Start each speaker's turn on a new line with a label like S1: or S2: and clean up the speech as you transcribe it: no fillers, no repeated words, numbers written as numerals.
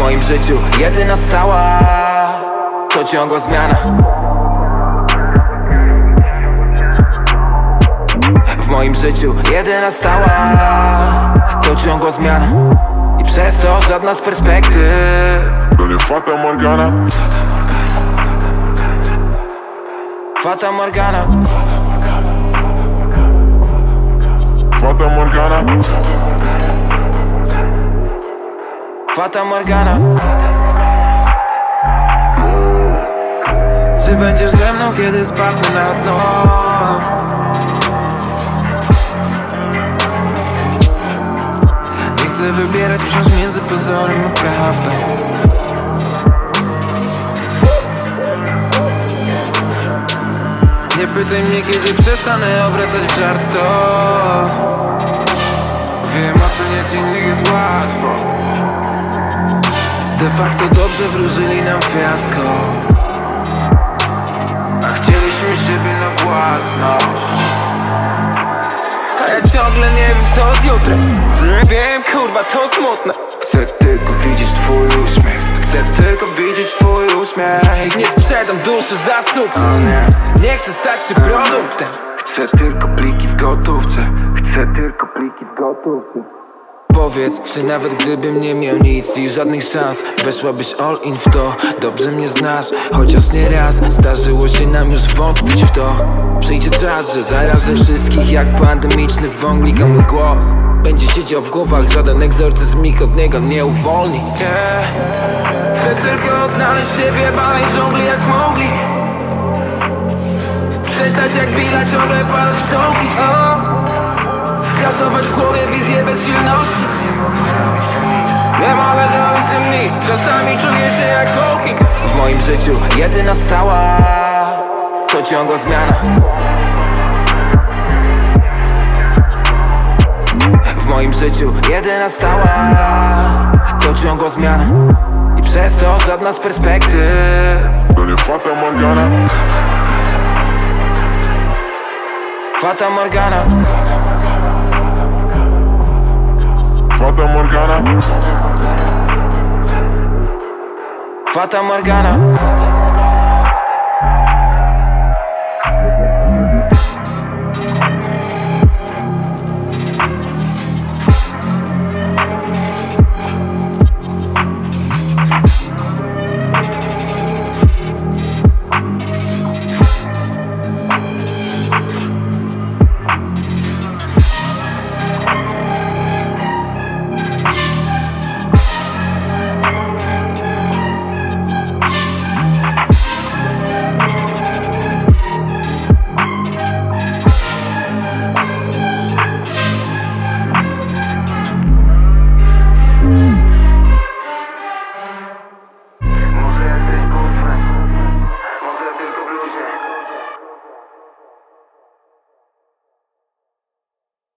S1: moim życiu jedyna stała to ciągła zmiana. W moim życiu jedyna stała to ciągła zmiana. I przez to żadna z perspektyw
S2: to nie Fata Morgana.
S1: Fata Morgana.
S2: Fata Morgana.
S1: Fata Morgana. Czy będziesz ze mną, kiedy spadnę na dno? Nie chcę wybierać wciąż między pozorem a prawdą. Nie pytaj mnie, kiedy przestanę obracać w żart, to wiem, oceniać innych jest łatwo. De facto dobrze wróżyli nam fiasko, a chcieliśmy siebie na własność. A ja ciągle nie wiem, co z jutrem. Wiem, kurwa, to smutne. Chcę tylko widzieć twój uśmiech. Chcę tylko widzieć twój uśmiech. Nie sprzedam duszy za sukces. Nie chcę stać się produktem. Chcę tylko pliki w gotówce. Chcę tylko pliki w gotówce. Powiedz, czy nawet gdybym nie miał nic i żadnych szans, weszłabyś all in w to. Dobrze mnie znasz, chociaż nie raz zdarzyło się nam już wątpić w to. Przyjdzie czas, że zarażę wszystkich jak pandemiczny wąglik, a mój głos będzie siedział w głowach. Żaden egzorcyzmik od niego nie uwolni. Chcę tylko odnaleźć siebie, balej dżungli jak mogli. Przestać jak Billa ciągle padać w dołki. Skasować w głowie wizję bezsilności. Nie mogę zrobić z tym nic. Czasami czuję się jak Hawking. W moim życiu jedyna stała to ciągła zmiana. W moim życiu jedyna stała to ciągła zmiana. I przez to żadna z perspektyw
S2: to nie Fata Morgana.
S1: Fata Morgana.
S2: Fata Morgana.
S1: Fata Morgana.